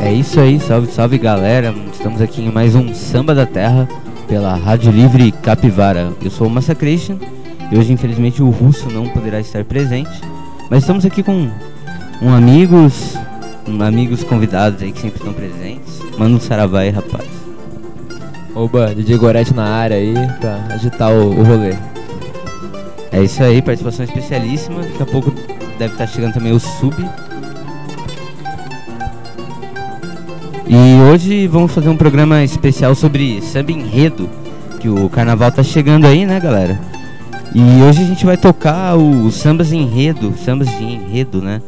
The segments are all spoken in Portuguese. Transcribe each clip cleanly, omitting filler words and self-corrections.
É isso aí, salve, salve galera. Estamos aqui em mais um Samba da Terra pela Rádio Livre Capivara. Eu sou o Massacration e hoje infelizmente o Russo não poderá estar presente, mas estamos aqui com amigos convidados aí que sempre estão presentes. Manda um saravá aí, rapaz. Oba, DJ Gorete na área aí pra agitar o rolê. É isso aí, participação especialíssima. Daqui a pouco deve estar chegando também o Sub. E hoje vamos fazer um programa especial sobre samba enredo, que o carnaval tá chegando aí, né, galera? E hoje a gente vai tocar os sambas de enredo, né,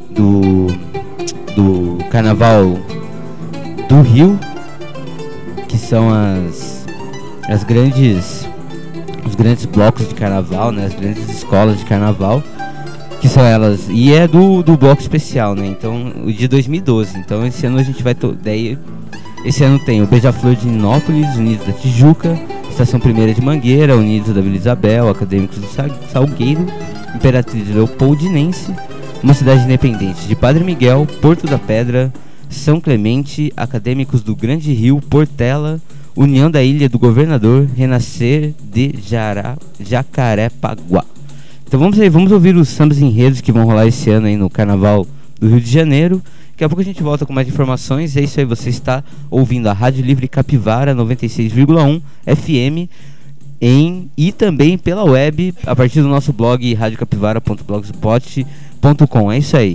do carnaval do Rio, que são os grandes blocos de carnaval, né, as grandes escolas de carnaval, que são elas, e é do bloco especial, né, então, o de 2012, então esse ano a gente vai, esse ano tem o Beija-Flor de Ninópolis, Unidos da Tijuca, Estação Primeira de Mangueira, Unidos da Vila Isabel, Acadêmicos do Salgueiro, Imperatriz Leopoldinense, uma cidade independente de Padre Miguel, Porto da Pedra, São Clemente, Acadêmicos do Grande Rio, Portela, União da Ilha do Governador, Renascer de Jacarepaguá. Então vamos ouvir os sambas enredos que vão rolar esse ano aí no Carnaval do Rio de Janeiro. Daqui a pouco a gente volta com mais informações. É isso aí, você está ouvindo a Rádio Livre Capivara 96,1 FM e também pela web a partir do nosso blog radiocapivara.blogspot.com. É isso aí.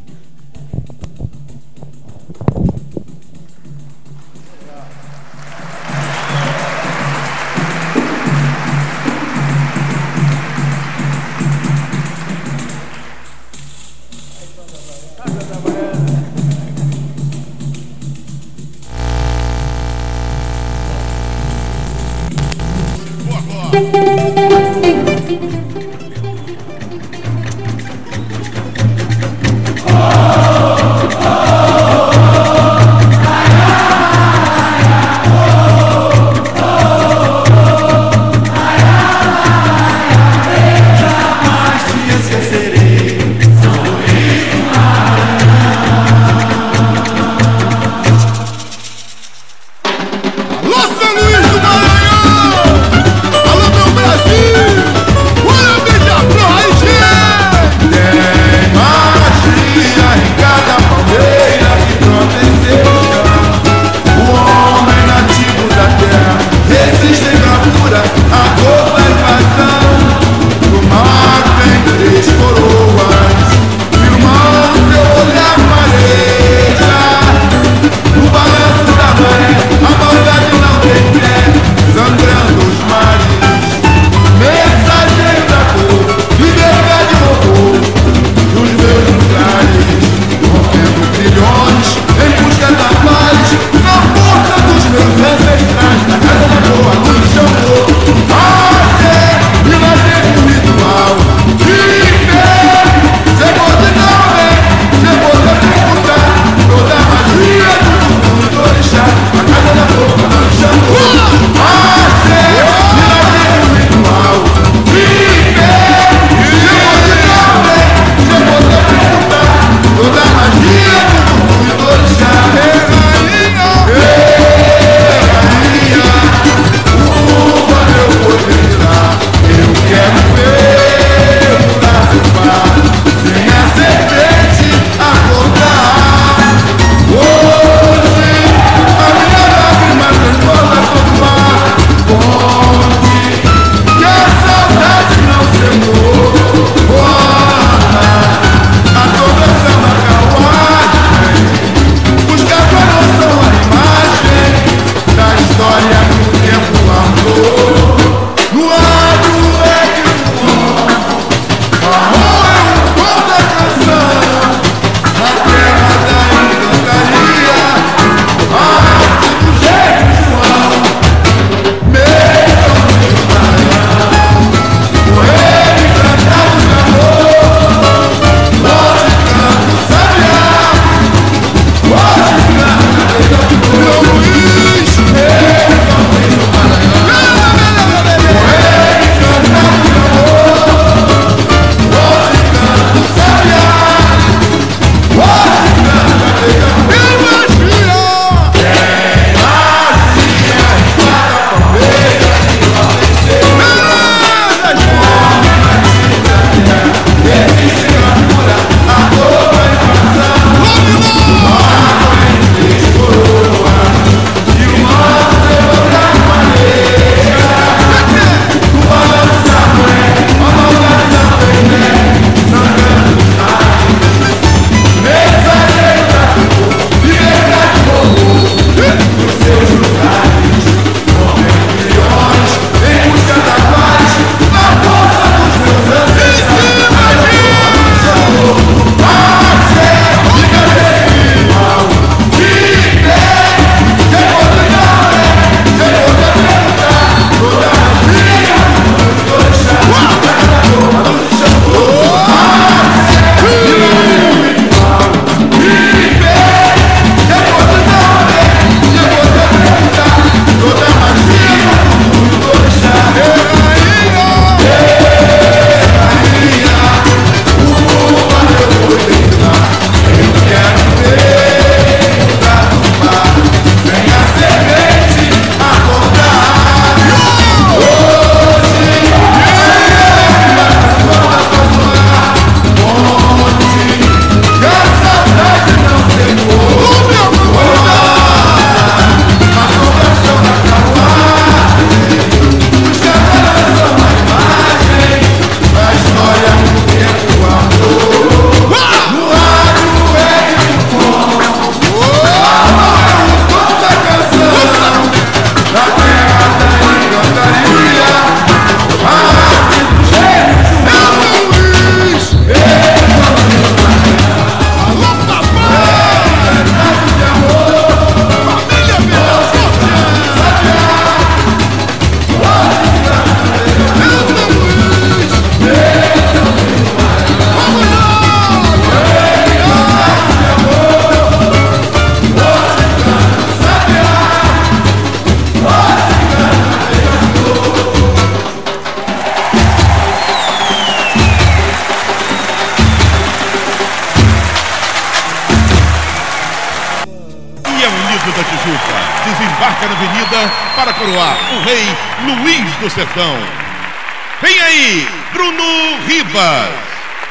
Alto da Tijuca. Desembarca na avenida para coroar o rei Luiz do Sertão. Vem aí, Bruno Ribas.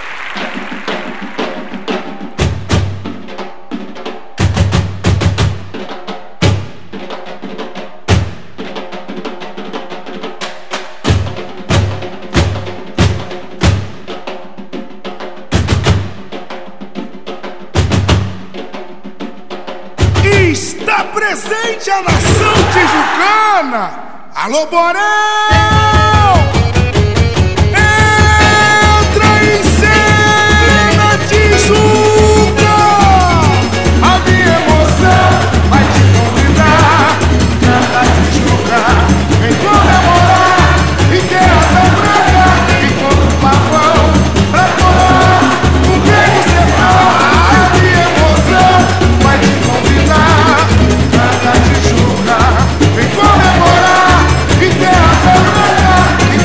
Está presente a nação tijucana. Alô, Borel! Entra em cena, Tijuca! A minha emoção vai te convidar. Canta, Tijuca, vem comemorar. E ter ação branca enquanto o pavão pra colar o bem do sertão. A minha emoção vai te convidar. Canta, Tijuca, vem comemorar. E ter ação branca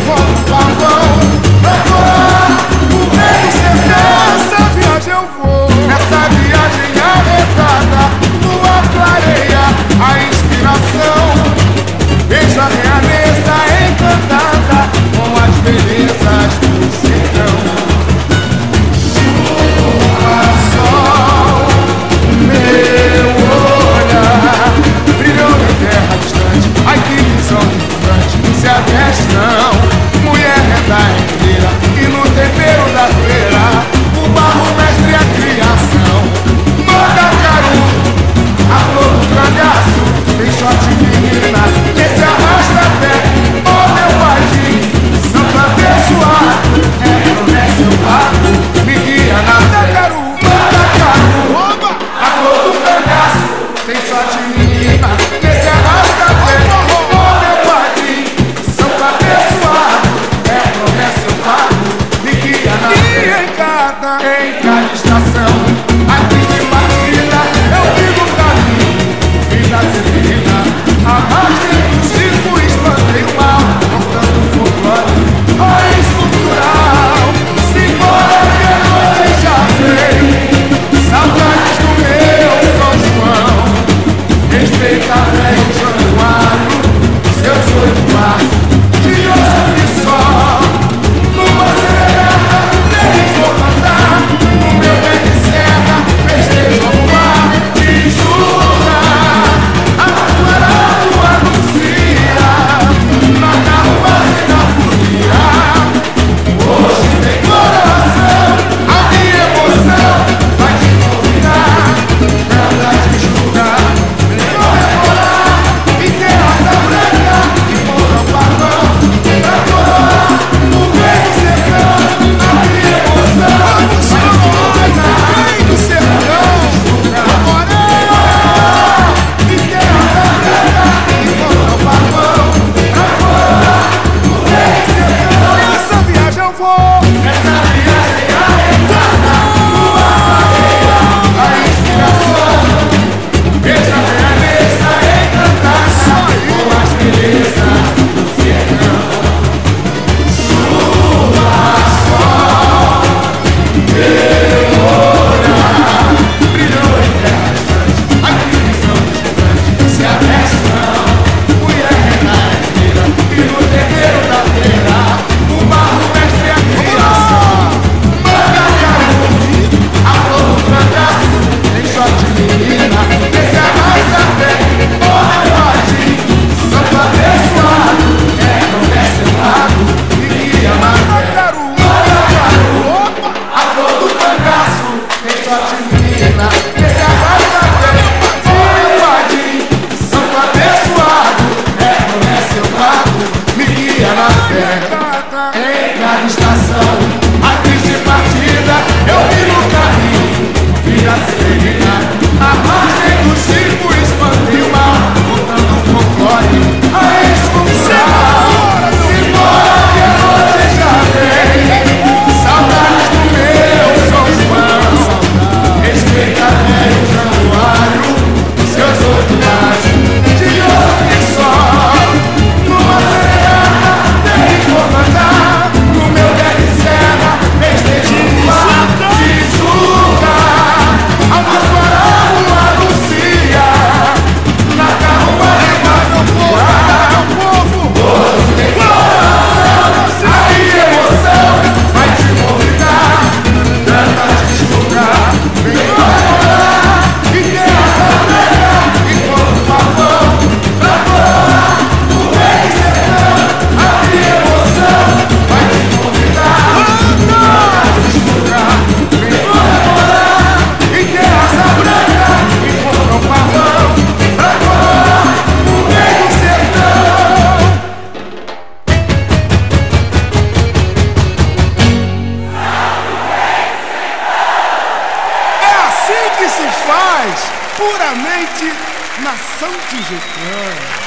diretamente Nação Tijucana.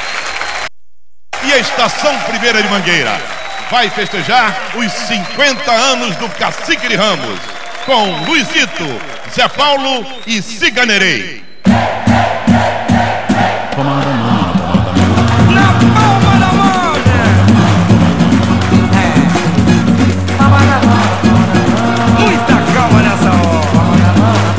E a Estação Primeira de Mangueira vai festejar os 50 anos do Cacique de Ramos, com Luizito, Zé Paulo e Ciganerei. Na palma da mão, muita calma nessa hora.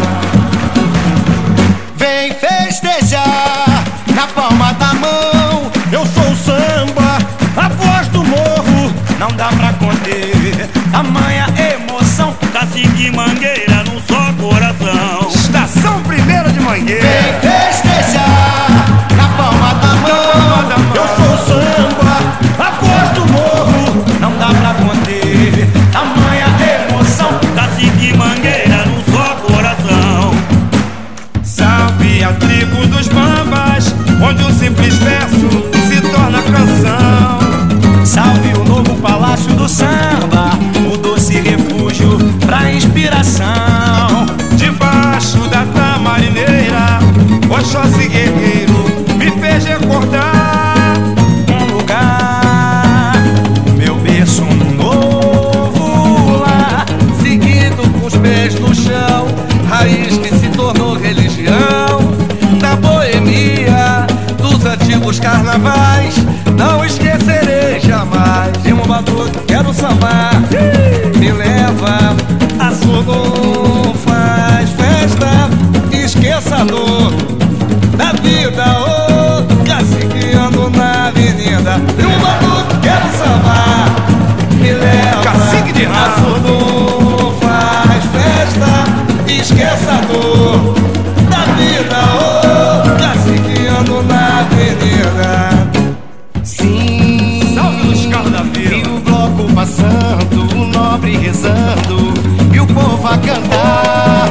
Vem festejar na palma da mão. Eu sou o samba, a voz do morro. Não dá pra conter tamanha emoção. Cacique Mangueira num só coração. Estação Primeira de Mangueira. Vem festejar na palma da mão. Eu sou o samba, a voz do morro. Não dá pra conter tamanha emoção. Cacique Mangueira num só coração. Salve a tribo dos bambas, onde um simples verso se torna canção. Salve o novo palácio do samba, o doce refúgio pra inspiração. Debaixo da tamarineira, Oxóssi guerreiro me fez recordar um lugar, meu berço no novo lar. Seguindo com os pés no chão, raiz que se tornou religião da boemia dos antigos carnavais. Não esquecerei jamais. De um batuque quero sambar, me leva a Sodom, faz festa, esqueça a dor da vida. Oh, cacique ando na avenida. De um batuque quero sambar, me leva Cacique de a Ramos. Sodom, faz festa, esqueça a dor da vida. Oh, cacique ando na avenida. Sim, Salve os carros da e vila. o bloco passando, o nobre rezando e o povo a cantar.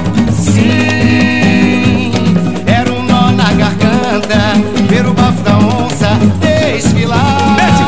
Sim, era um nó na garganta ver o bafo da onça desfilar.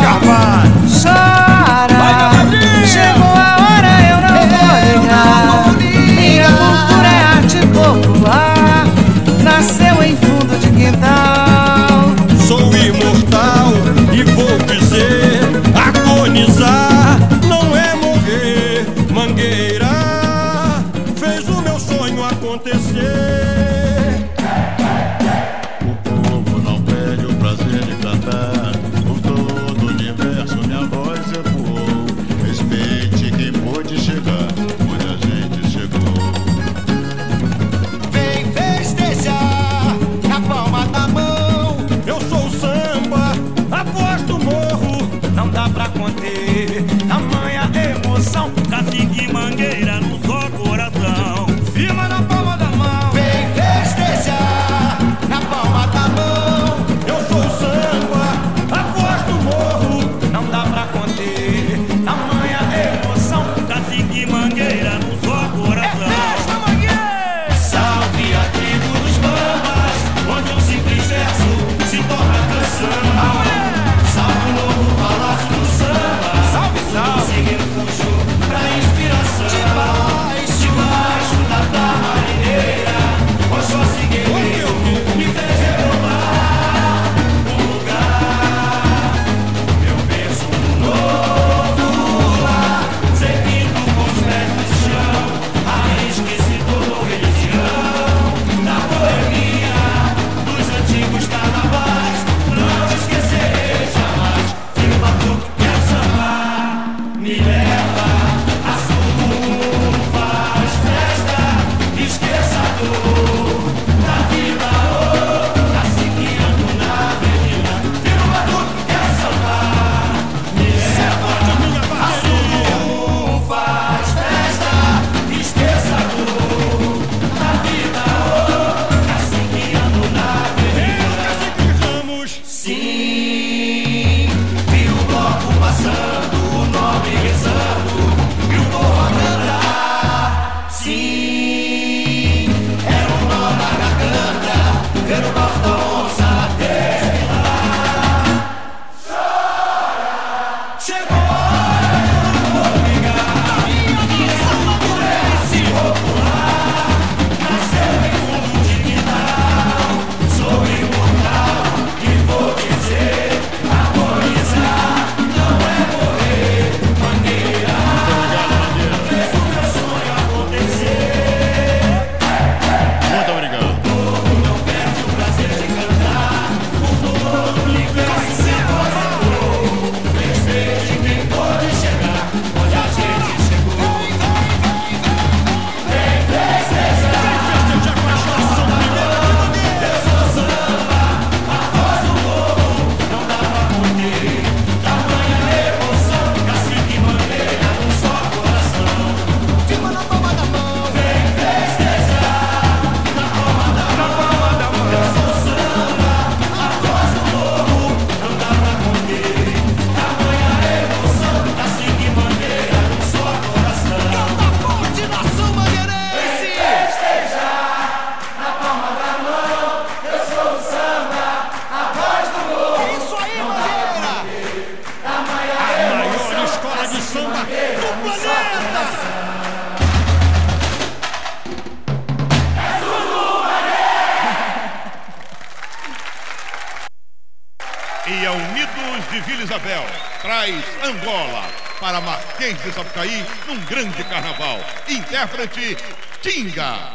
Carlos de Vila Isabel traz Angola para Marquês de Sapucaí num grande carnaval. Intérprete Tinga.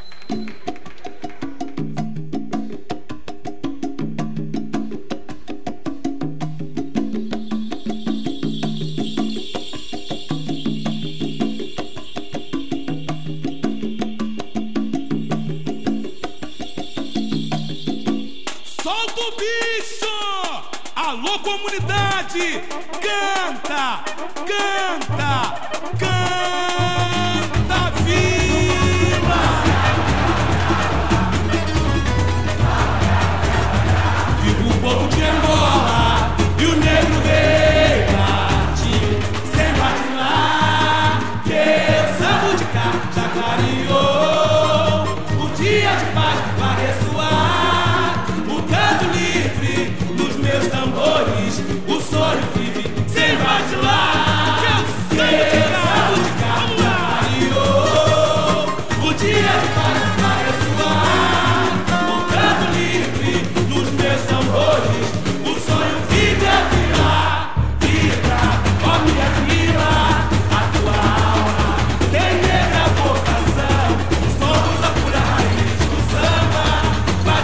Solta o bicho! Alô, comunidade! Canta! Canta! Canta, vila! Viva o povo de Angola e o negro rei bate, sem vacilar, que o samba de cá já clareou. O dia de paz vai ressoar, o canto livre dos meus tambores, o sonho vive sem vacilar. Que o samba de cá já clareou. O dia de paz vai ressoar, o canto livre dos meus tambores, o sonho vive a virar, vibra, ó minha vila, a tua alma tem negra vocação, somos a pura raiz do samba, vai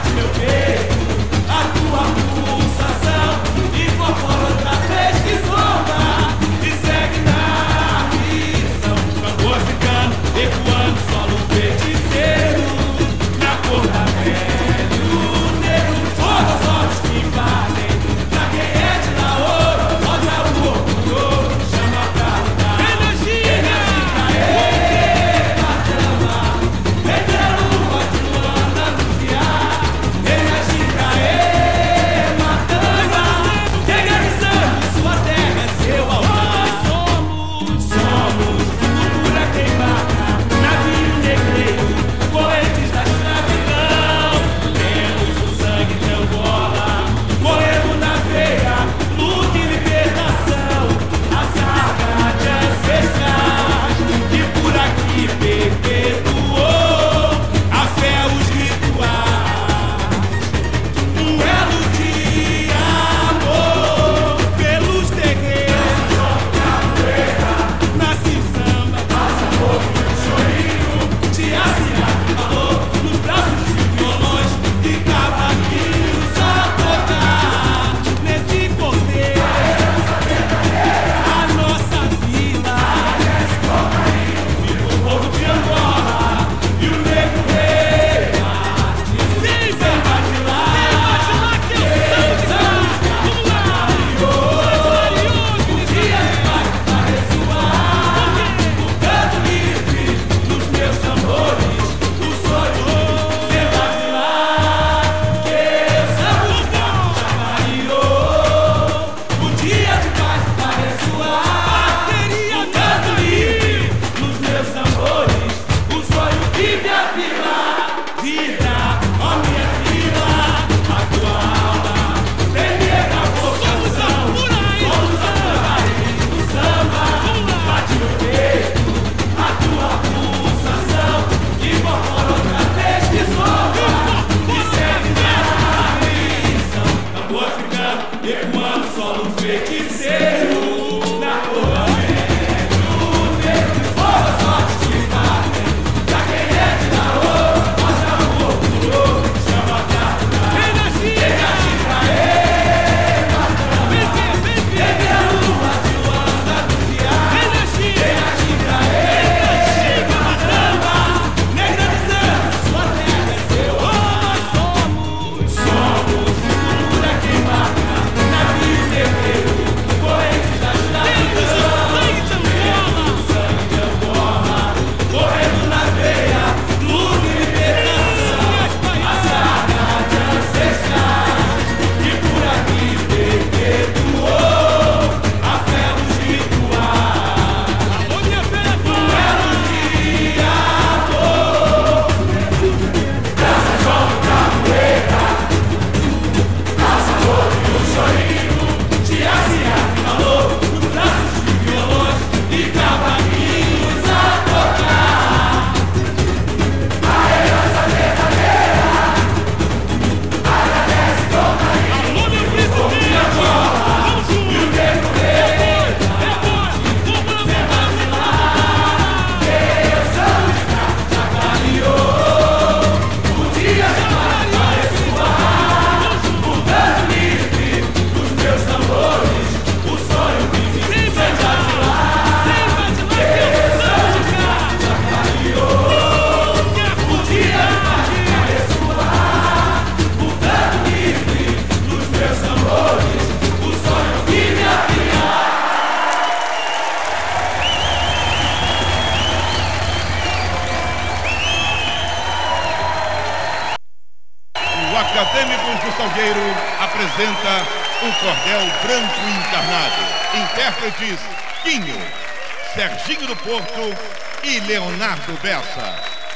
O Acadêmicos do Salgueiro apresenta o Cordel Branco Encarnado. Intérpretes Quinho, Serginho do Porto e Leonardo Bessa.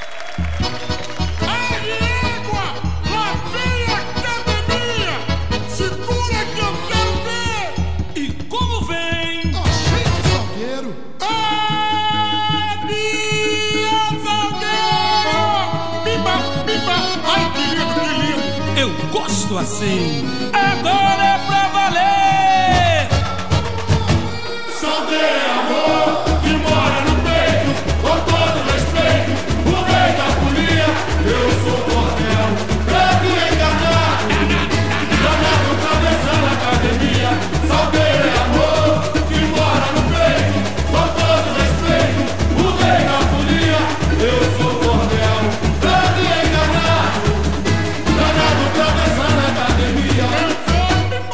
Égua, lá vem a academia. Segura que eu quero ver. E como vem? Achei o Salgueiro. Minha Salgueiro. Pipa, pipa. Ai, que lindo, que lindo. Eu gosto assim. Agora é pra valer. Salgueiro é amor que mora no peito, com todo respeito, o rei da folia. Eu sou cordel, branco encarnado, danado cabeça na academia. Salgueiro é amor que mora no peito, com todo respeito, o rei da folia. Eu sou cordel, branco encarnado, danado cabeça na academia.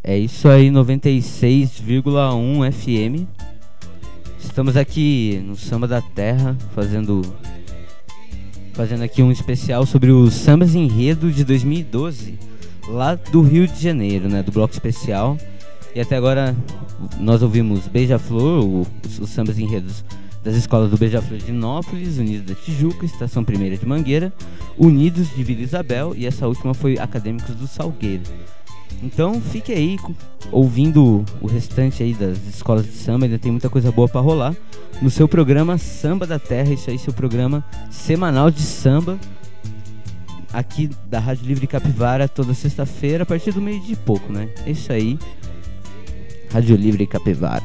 É isso aí, 96,1 FM. Estamos aqui no Samba da Terra, fazendo aqui um especial sobre os sambas enredo de 2012, lá do Rio de Janeiro, né, do bloco especial. E até agora nós ouvimos Beija-Flor, os sambas enredos das escolas do Beija-Flor de Nópolis, Unidos da Tijuca, Estação Primeira de Mangueira, Unidos de Vila Isabel, e essa última foi Acadêmicos do Salgueiro. Então fique aí ouvindo o restante aí das escolas de samba, ainda tem muita coisa boa pra rolar no seu programa Samba da Terra. Isso aí, seu programa semanal de samba, aqui da Rádio Livre Capivara, toda sexta-feira a partir do meio de pouco, né? É isso aí, Rádio Livre Capivara.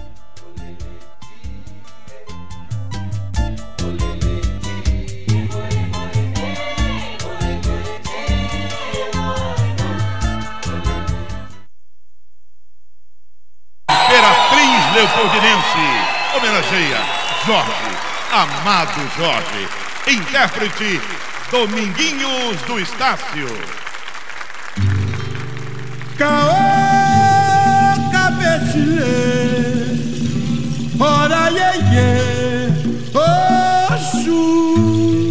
Imperatriz Leopoldinense homenageia Jorge, Amado Jorge. Intérprete Dominguinhos do Estácio. Caô, cabecilê, ora iê, Oxu.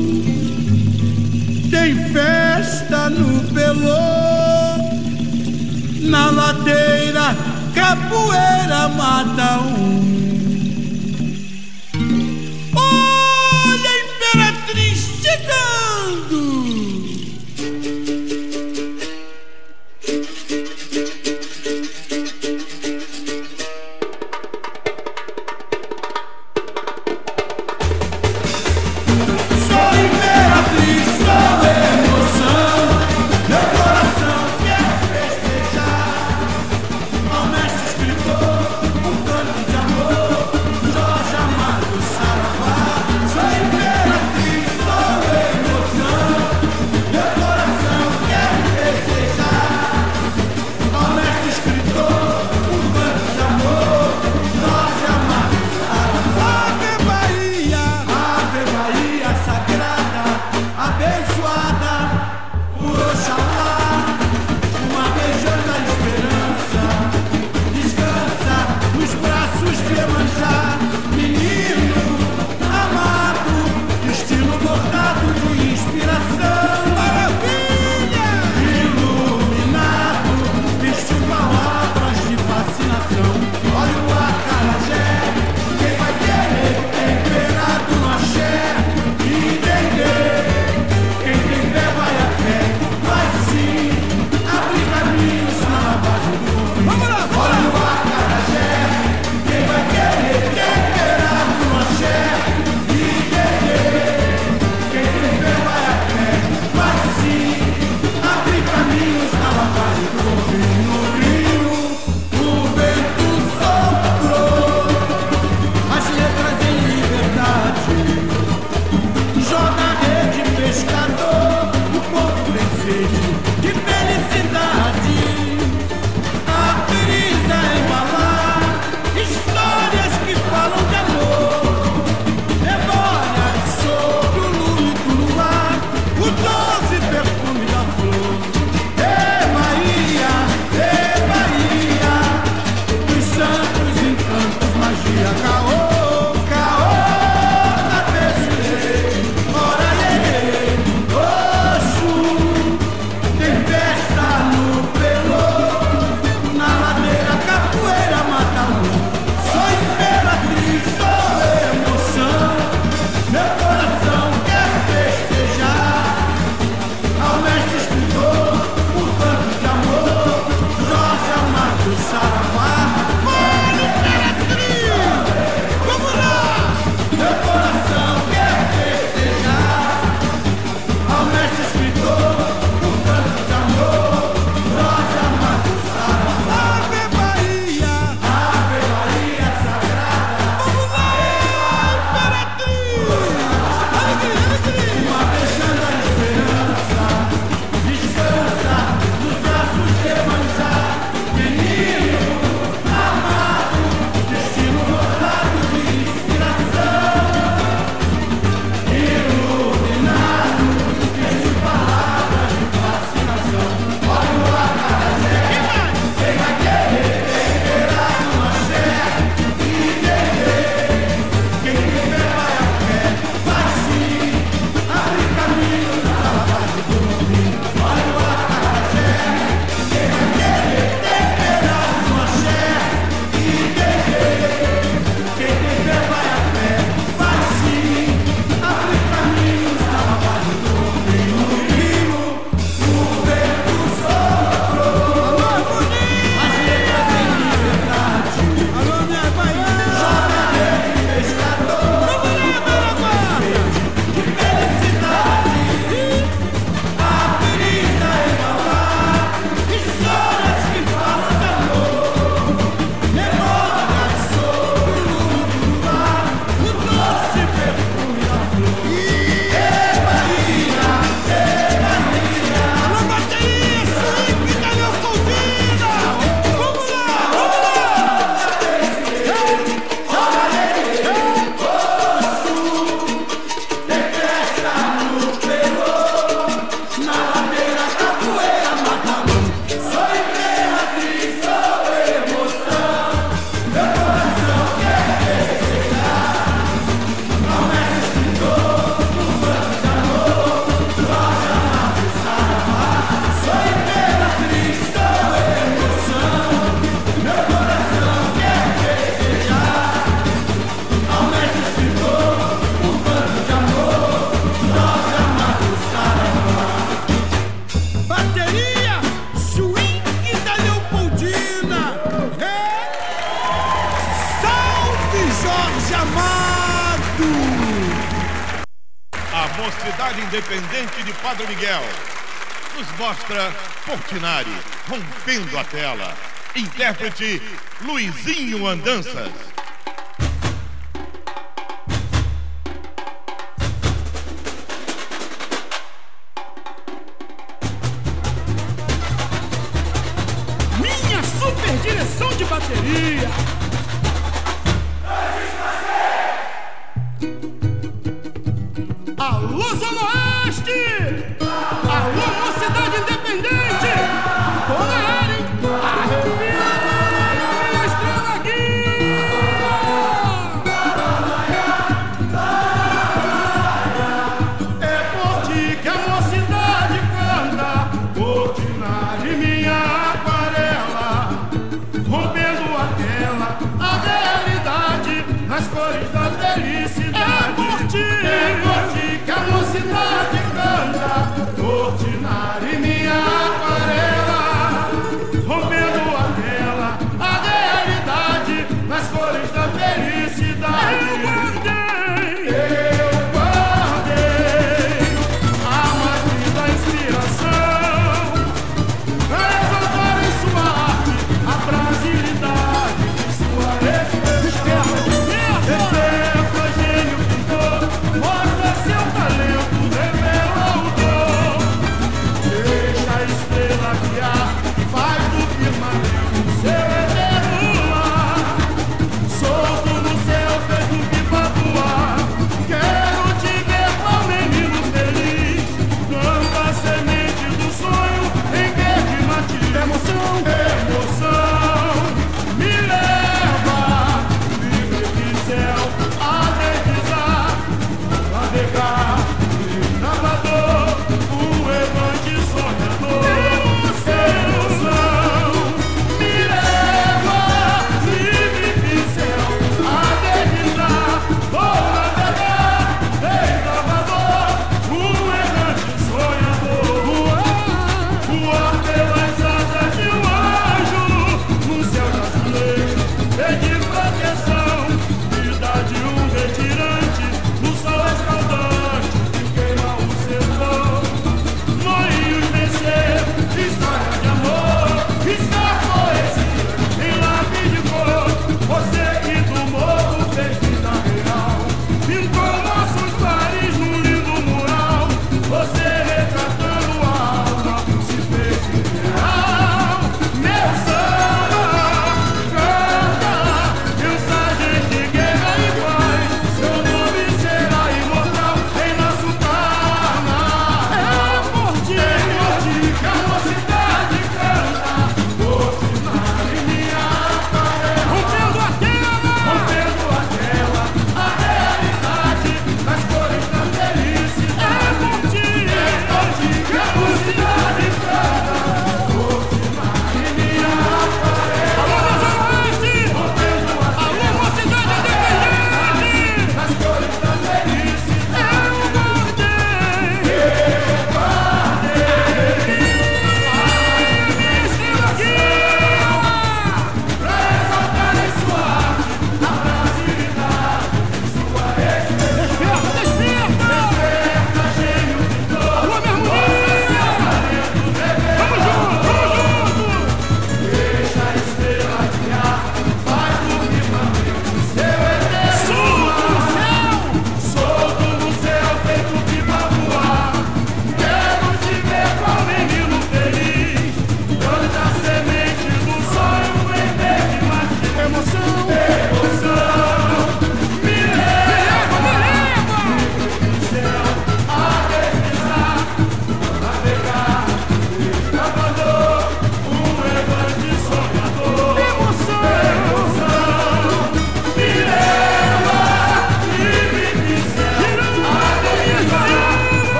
Tem festa no Pelô, na ladeira, capoeira mata um. Olha a Imperatriz chegando. Amor Mocidade Independente de Padre Miguel nos mostra Portinari rompendo a tela. Intérprete Luizinho Andanças. Minha super direção de bateria. Alô, Zona Oeste! Alô, Mocidade Independente! Tô na área, hein? Arrepia, minha estrela guia! É por ti que a mocidade canta, Portinari, minha aquarela, rompendo a tela,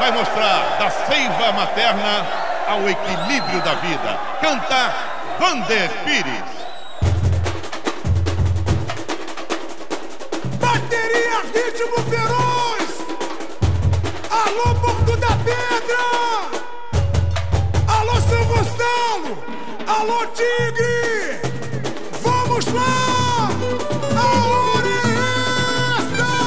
vai mostrar da seiva materna ao equilíbrio da vida. Canta Vander Pires. Bateria, ritmo feroz. Alô, Porto da Pedra. Alô, São Gonçalo. Alô, Tigre. Vamos lá. A hora é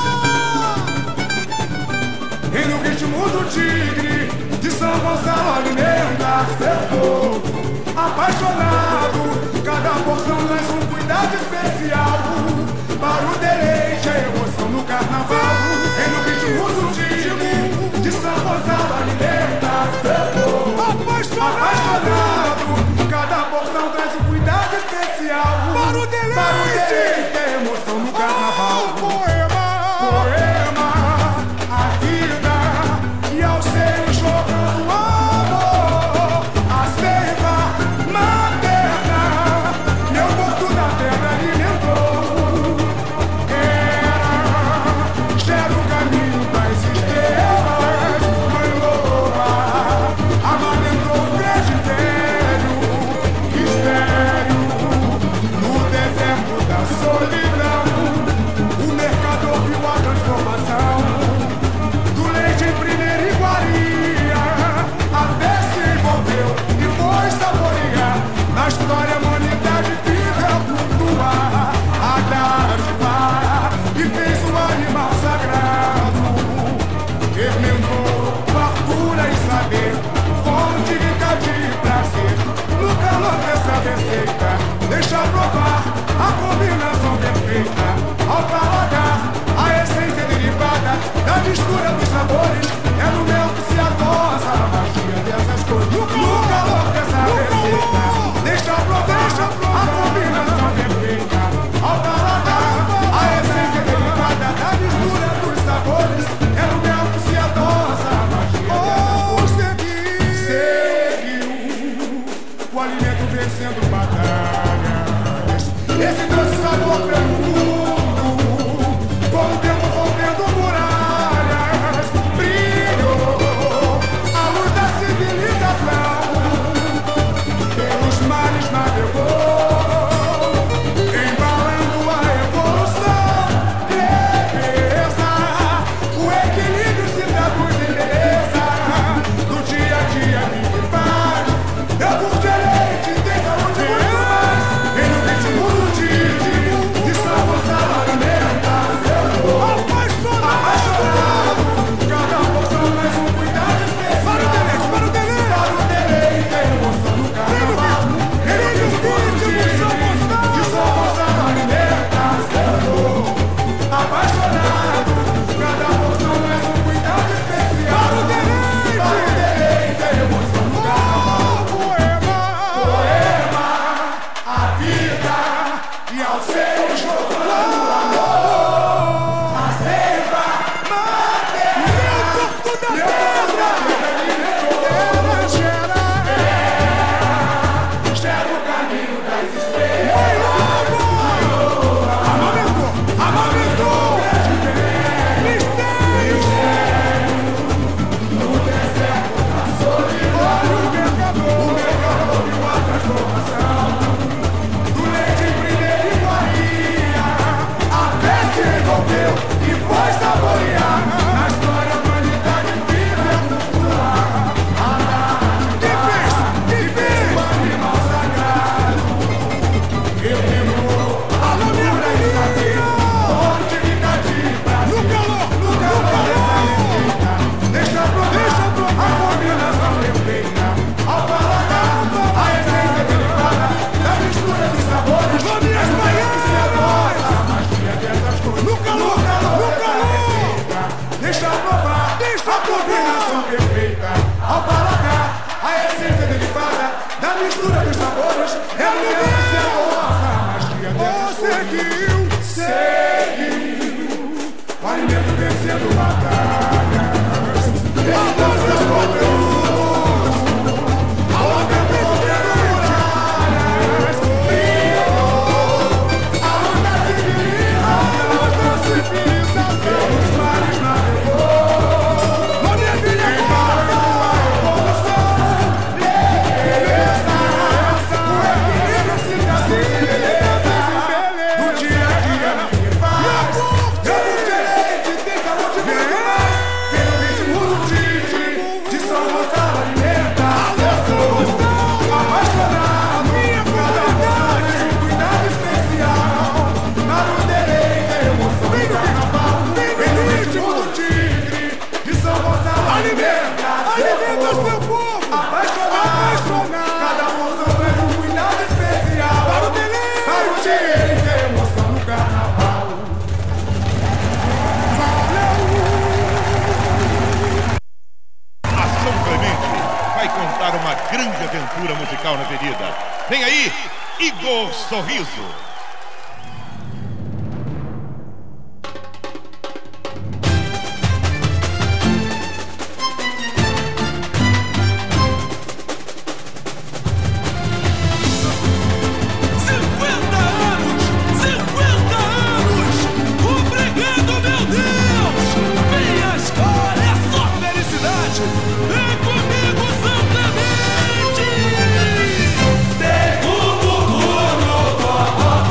esta. E no ritmo do Tigre, de São Gonçalo alimenta seu povo. Apaixonado, cada porção traz um cuidado especial para o deleite, a emoção no carnaval. E no ritmo do Tigre, de São Gonçalo alimenta seu povo. Apaixonado, cada porção traz um cuidado especial para o deleite, a emoção no carnaval. Poema, a vida e ao ser jogando amor, a seiva materna, meu Porto da Terra alimentou. Gera o caminho das estrelas, mãe louva, amamentou o grande mistério, no deserto da solidão. O mercador viu a transformação do leite em primeira iguaria, até se envolveu e foi saborear. Na história a humanidade vive a flutuar, a dádiva e fez o animal sagrado. Fermentou fartura e saber, fonte rica de prazer. No calor dessa receita, deixa provar a combinação perfeita. Ao paladar, a essência derivada da mistura dos sabores, é no mel que se adoça a magia dessas cores. No calor dessa receita, deixa provar a combinação perfeita. Ao paladar, a essência derivada da mistura dos sabores, é no mel que se adoça a magia dessas cores. Seguiu o alimento vencendo batalhas. Esse doce sabor pelo mundo, com o tempo rompendo muralhas. Brilhou a luz da civilização, pelos mares navegou, embalando a evolução. Leveza, o equilíbrio se traduz em beleza. No dia a dia vive paz, é por deleite, tem saúde muito mais. E no ritmo do Tigre, de São Gonçalo alimenta seu povo. Apaixonado, cada porção traz um cuidado especial. Para o deleite, a emoção no carnaval. E no ritmo do Tigre, de São Gonçalo alimenta seu povo. Apaixonado, cada porção traz um cuidado especial. Para o deleite, a emoção no carnaval. Poema, a vida e ao ser jogando amor, a seiva materna, meu Porto da Terra, gera o caminho das estrelas. Amamentou, mistério, no deserto da solidão. O mercador viu a transformação do leite em primeira iguaria, até se envolveu e foi saborear. Na história a humanidade vive a flutuar. Quem fez? O animal sagrado. Eu lembro a loucura e saber, onde fica de prazer. No calor dessa receita, deixa provar a combinação perfeita. Ao paladar, a essência derivada da mistura dos sabores, é no meio que se adoça a magia dessas cores. No calor dessa receita, deixa provar a combinação perfeita. Ao paladar, a essência derivada da mistura dos sabores, é no meio que se adoça a magia dessas cores. Seguiu o alimento vencendo batalhas. Esse doce é poderoso, a longa presa de muralhas. Brilhou a luz da civilização, pelos mares navegou, Vem aí, Igor Sorriso. Tem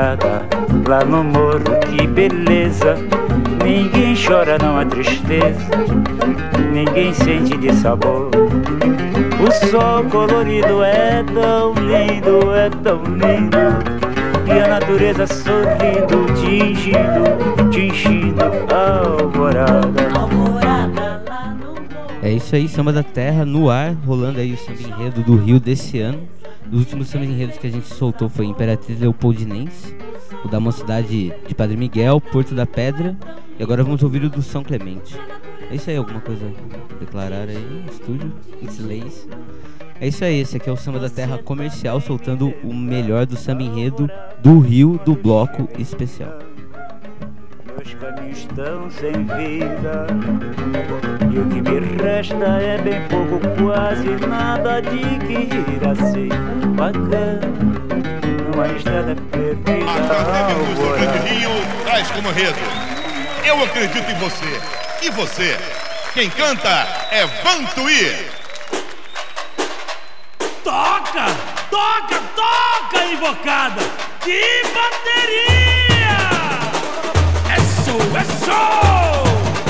alvorada lá no morro, que beleza. Ninguém chora, não há tristeza, ninguém sente de sabor. O sol colorido é tão lindo, é tão lindo, e a natureza sorrindo, tingindo a alvorada. É isso aí, Samba da Terra no ar, rolando aí o samba enredo do Rio desse ano. Os últimos samba enredos que a gente soltou foi Imperatriz Leopoldinense, o da Mocidade de Padre Miguel, Porto da Pedra, e agora vamos ouvir o do São Clemente. É isso aí, alguma coisa a declarar aí no estúdio, em silêncio? É isso aí, esse aqui é o Samba da Terra comercial, soltando o melhor do samba enredo do Rio, do bloco especial. Meus caminhos estão sem vida, e o que me resta é bem pouco, quase nada de que ir assim bacana, numa estrada perdida. A do Grande Rio traz como enredo: eu acredito em você. E você? Quem canta é Vantuí. Toca, toca, toca, invocada! Que bateria! É show, é show!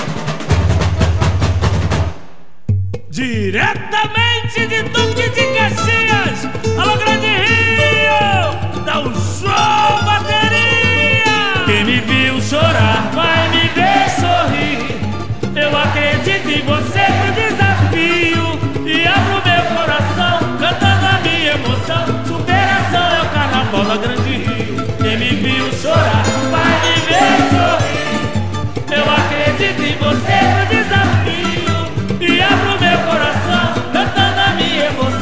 Diretamente de Duque de Caxias, alô Grande Rio, dá um show, bateria! Quem me viu chorar vai me ver sorrir. Eu acredito em você pro desafio e abro meu coração cantando a minha emoção. Superação é o carnaval da Grande Rio. Quem me viu chorar vai me ver sorrir. Eu acredito em você pro desafio e abro meu coração cantando a minha emoção.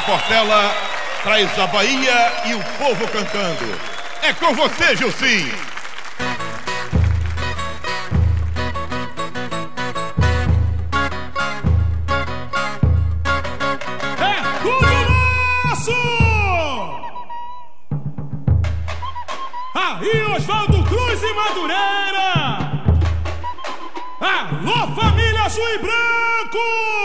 Portela traz a Bahia e o povo cantando. É com você, Gilcim. Aí, Oswaldo Cruz e Madureira. Alô, família azul e branco.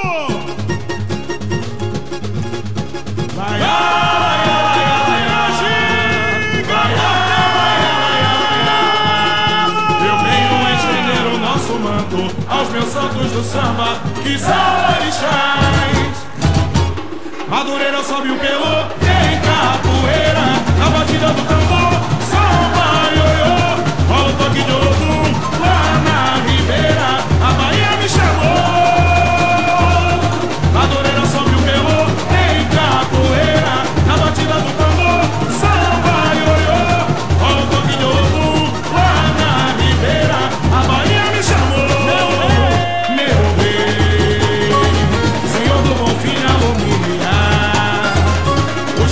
Eu venho estender o nosso manto aos meus santos do samba, que são orixás. Madureira sobe o pelô, tem capoeira, na batida do tambor, samba ioiô. Rola o toque de Olodum, lá na ribeira, a Bahia me chamou. Madureira sobe o pelô, tem capoeira, na batida do tambor, samba ioiô. Rola o toque de Olodum, lá na ribeira, a Bahia me chamou. Meu rei, Senhor do Bom Fim, alô,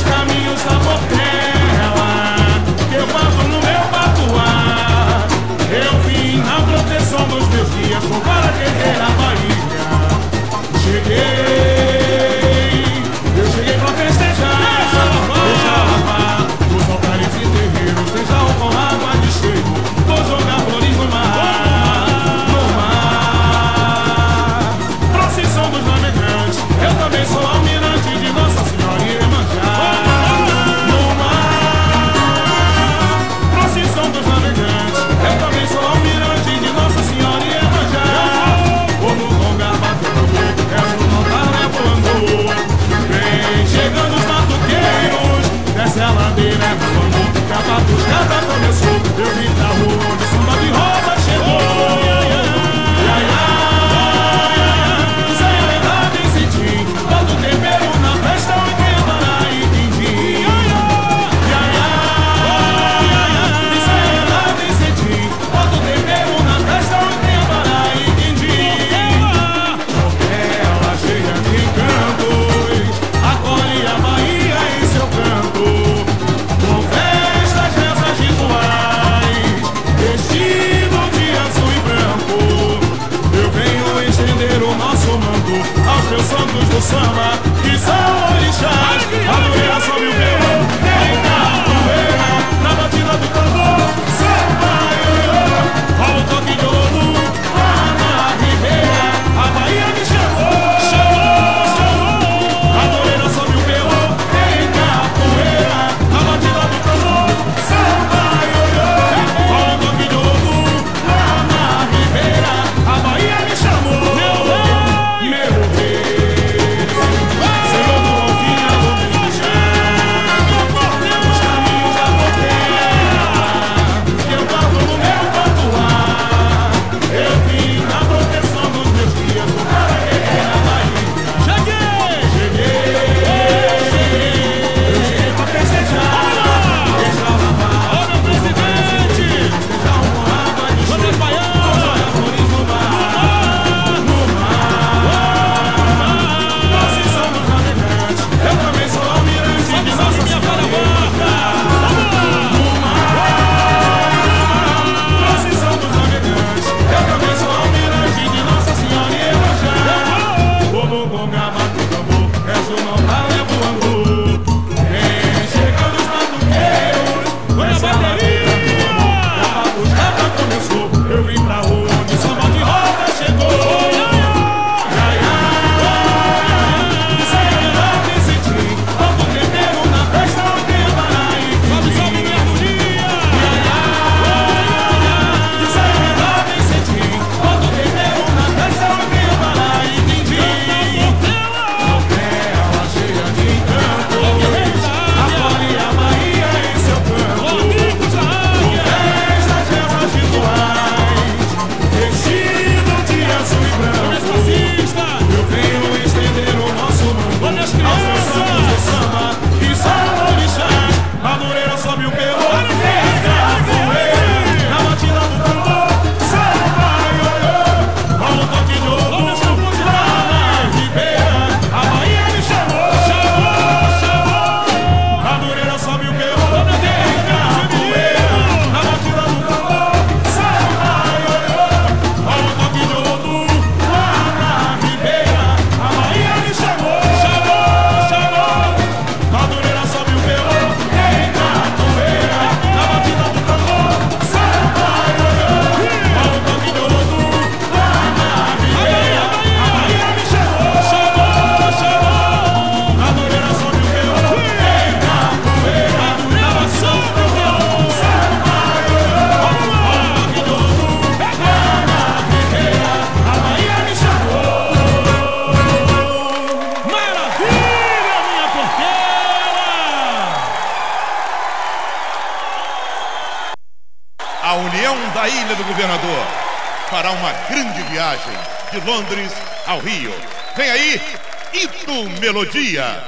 Leão da Ilha do Governador fará uma grande viagem de Londres ao Rio. Vem aí, Ito Melodia.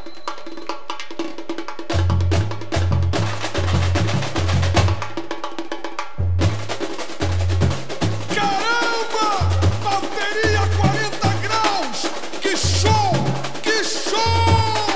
Caramba! Bateria 40 graus! Que show! Que show!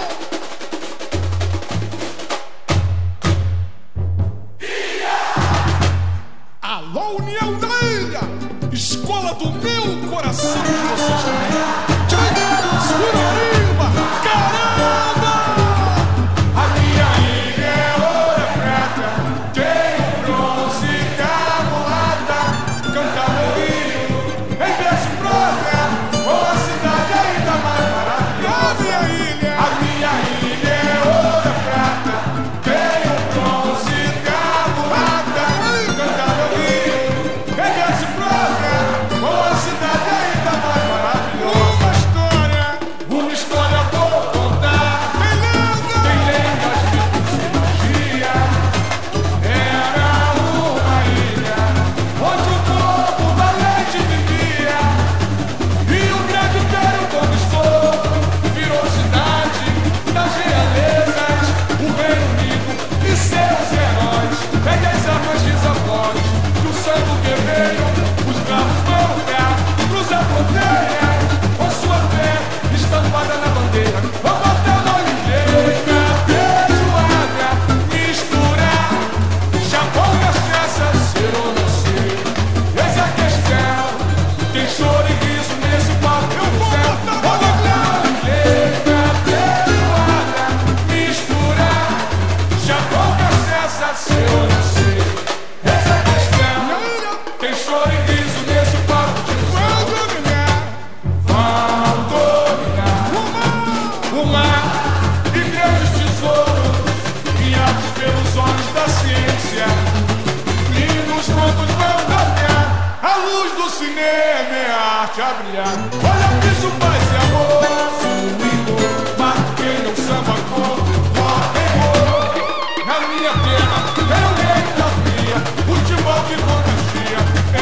Alô, União da Ilha! Escola do meu coração de vocês também! Suruariba! Caramba! A minha ilha é ouro prata, tem bronze e carbolada, canta meu rio, em verso própria, com a cidade ainda mais maravilhosa. A minha ilha é ouro prata, tem bronze e carbolada, canta meu rio, em verso própria, com a cidade ainda mais maravilhosa. Uma história vou contar. Tem lendas, mitos e magia. Era uma ilha onde o povo valente vivia. E o grande império conquistou, virou cidade das realezas. O Reino Unido e seus heróis. Pegue as armas desafós do sangue guerreiro. Os bravos vão lutar, cruzar fronteiras com sua fé estampada na bandeira. Vou botar na oliveira, feijoada, misturar Japão e as peças, ser ou não ser. Eis a questão, tem choro e riso nesse palco do céu. Vou botar na oliveira, feijoada, misturar Japão e as peças, ser ou não ser. Eis a questão, tem choro e riso nesse palco do céu. Vão dominar o mar e grandes tesouros guiados pelos olhos da ciência. E nos contos vão ganhar a luz do cinema é a arte a brilhar. Olha que isso paz e amor, fluido, mas quem não samba com morre. Na minha terra é o rei da fria, futebol que contagia.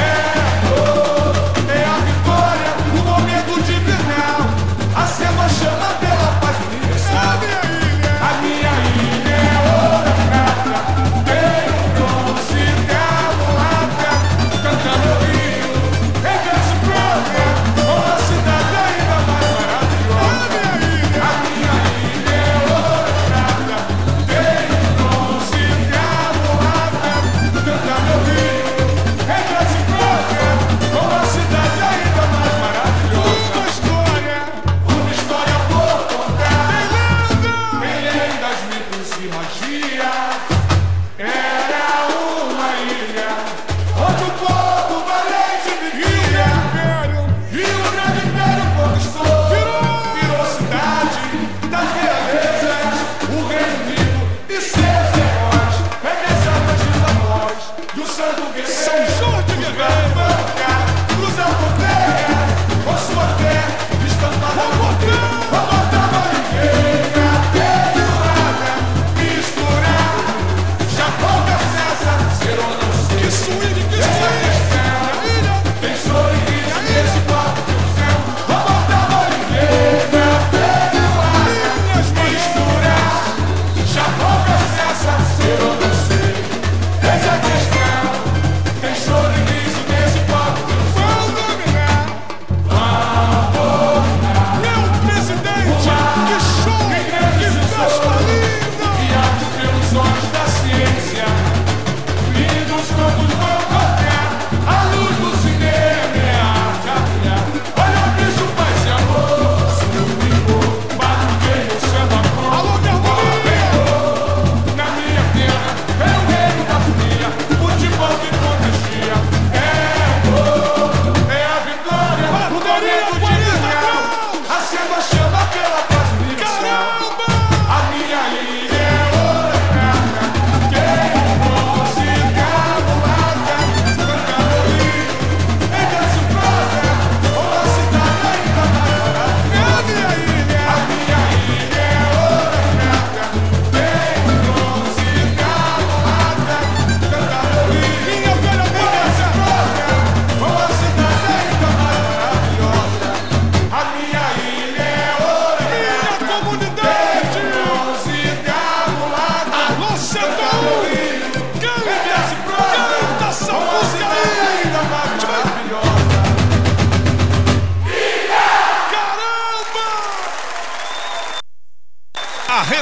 É a vitória, o momento de final. Acenda a chama pela paz minha. A minha ilha é ouro prata, tem bronze e carbolada, canta meu rio, em verso própria, com a cidade ainda mais maravilhosa. A minha ilha é ouro prata, tem bronze e carbolada, canta meu rio, em verso própria, com a cidade ainda mais maravilhosa. Uma história vou contar. Tem lendas, mitos e magia. Era uma ilha onde o povo valente vivia. E o grande império conquistou, virou cidade das realezas. O Reino Unido e seus heróis. Pegue as armas desafós e o santo guerreiro. Os velhos vão ficar, cruzar fronteiras com sua fé estampada na bandeira. Vou botar na oliveira, feijoada, misturar Japão com a César, ser ou não ser. Que swing, que swing!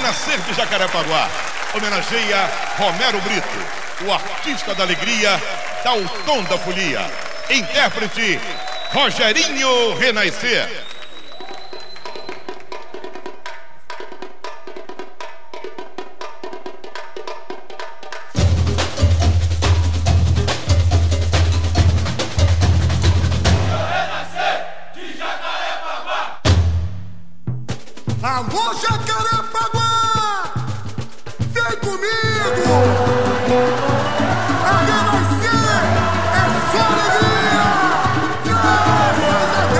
Renascer de Jacarepaguá homenageia Romero Brito, o artista da alegria, dá o tom da folia. Intérprete Rogerinho Renascer. Alô, Jacarepaguá, vem comigo. A renascer é só alegria, graças a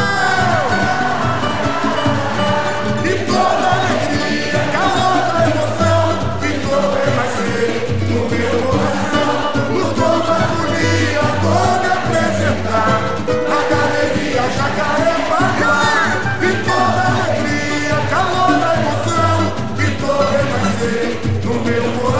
Deus. E toda alegria, calor da emoção, pintou renascer no meu coração. Lutou pra folia, vou me apresentar a galeria Jacarepaguá. E toda alegria, calor da emoção, pintou renascer no meu coração.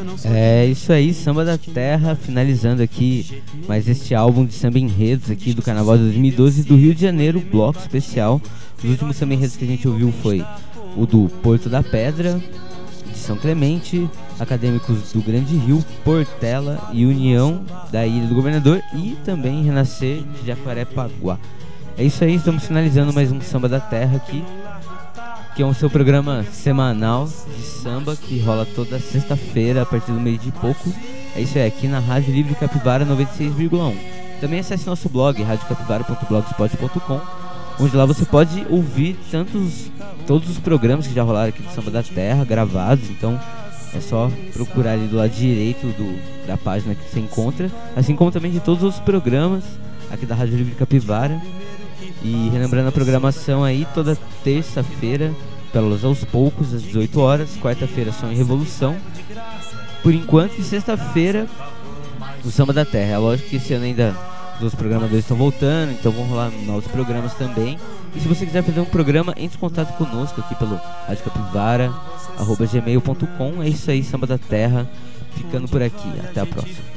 É isso aí, Samba da Terra, finalizando aqui mais este álbum de samba enredos aqui do Carnaval de 2012 do Rio de Janeiro, bloco especial. Os últimos samba enredos que a gente ouviu foi o do Porto da Pedra, de São Clemente, Acadêmicos do Grande Rio, Portela e União da Ilha do Governador e também Renascer de Jacarepaguá. É isso aí, estamos finalizando mais um Samba da Terra aqui, que é o seu programa semanal de samba que rola toda sexta-feira a partir do meio de pouco. É isso aí, aqui na Rádio Livre Capivara 96,1. Também acesse nosso blog, radiocapivara.blogspot.com, onde lá você pode ouvir todos os programas que já rolaram aqui do Samba da Terra, gravados. Então é só procurar ali do lado direito da página que você encontra, assim como também de todos os outros programas aqui da Rádio Livre Capivara. E relembrando a programação aí, toda terça-feira, pelas aos poucos, às 18 horas, quarta-feira Som e Revolução, por enquanto, e sexta-feira o Samba da Terra. É lógico que esse ano ainda os programadores estão voltando, então vão rolar novos programas também. E se você quiser fazer um programa, entre em contato conosco aqui pelo radiocapivara@gmail.com. É isso aí, Samba da Terra, ficando por aqui, até a próxima.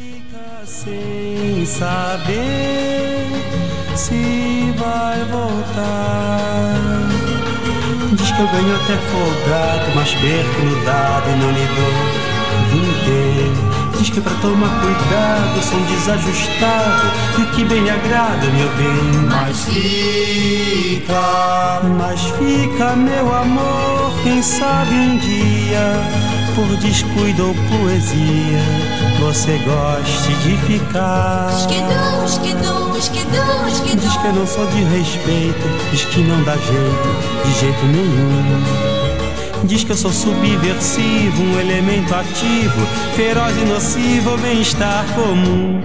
Sem saber se vai voltar. Diz que eu ganho até folgado, mas perco no dado e não lhe dou vintém. Diz que pra tomar cuidado sou um desajustado e o que bem lhe agrada, meu bem. Mas fica, meu amor, quem sabe um dia, por descuido ou poesia, você goste de ficar. Diz que eu não sou de respeito, diz que não dá jeito, de jeito nenhum. Diz que eu sou subversivo, um elemento ativo, feroz e nocivo ao bem-estar comum.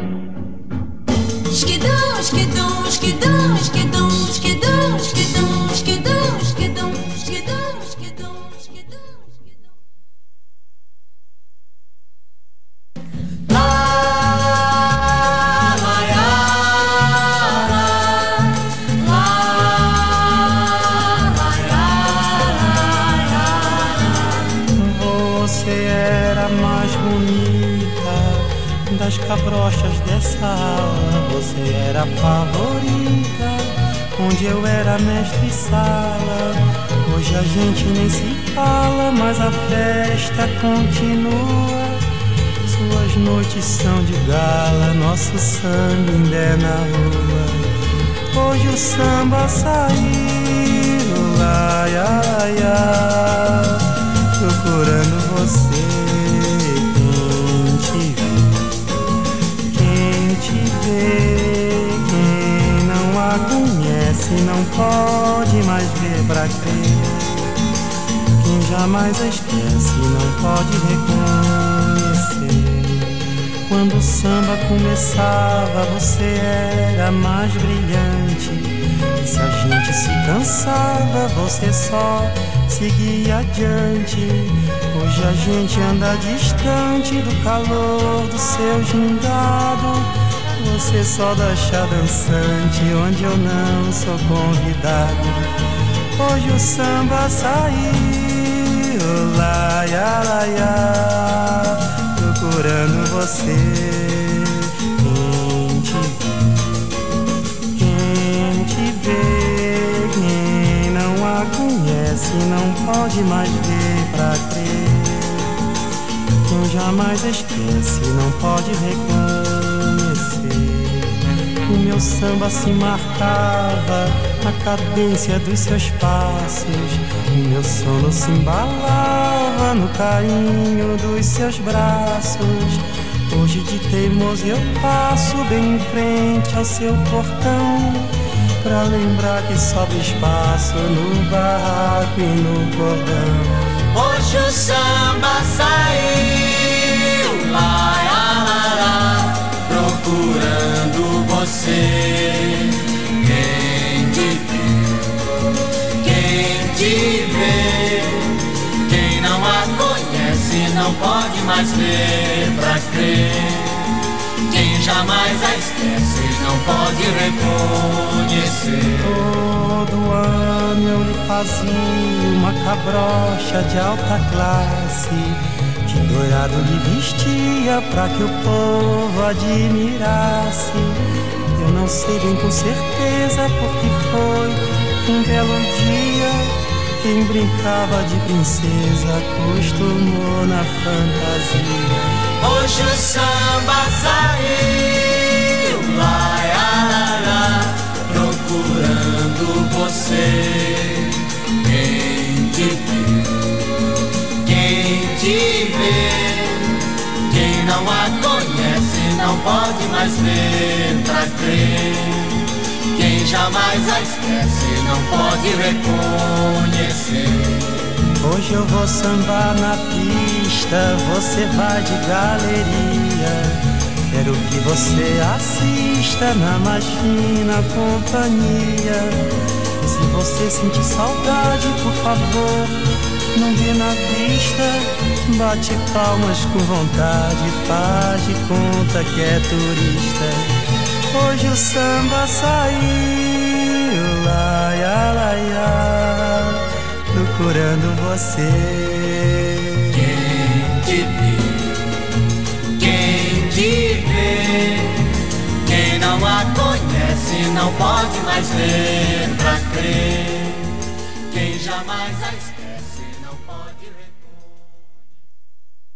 Das cabrochas dessa aula, você era a favorita, onde eu era mestre e sala. Hoje a gente nem se fala, mas a festa continua. Suas noites são de gala, nosso samba ainda é na rua. Hoje o samba saiu, lá, ia, procurando você. Quem não a conhece não pode mais ver pra crer. Quem jamais a esquece não pode reconhecer. Quando o samba começava você era mais brilhante, e se a gente se cansava você só seguia adiante. Hoje a gente anda distante do calor do seu gingado. Você só deixa dançante onde eu não sou convidado. Hoje o samba saiu, lá, procurando você. Quem te vê, quem não a conhece não pode mais ver pra crer. Quem jamais esquece não pode reconhecer. O meu samba se marcava na cadência dos seus passos. O meu sono se embalava no carinho dos seus braços. Hoje de teimoso eu passo bem em frente ao seu portão, pra lembrar que sobra espaço no barraco e no cordão. Hoje o samba saiu, lá, procurando você. Quem te vê, quem não a conhece não pode mais ver pra crer. Quem jamais a esquece não pode reconhecer. Todo ano eu lhe fazia uma cabrocha de alta classe, De dourado lhe vestia pra que o povo admirasse. Eu não sei bem com certeza porque foi um belo dia. Quem brincava de princesa acostumou na fantasia. Hoje o samba saiu, lai, lá, lá, procurando você. Quem te viu, quem te vê, quem não a conhece não pode mais ver pra crer. Quem jamais a esquece não pode reconhecer. Hoje eu vou sambar na pista, você vai de galeria. Quero que você assista na mais fina companhia. Se você sentir saudade, por favor, não vê na vista. Bate palmas com vontade, faz de conta que é turista. Hoje o samba saiu, laia, laia, procurando você. Quem te viu, quem te vê, quem não a conhece não pode mais ver pra crer. Quem jamais a esquece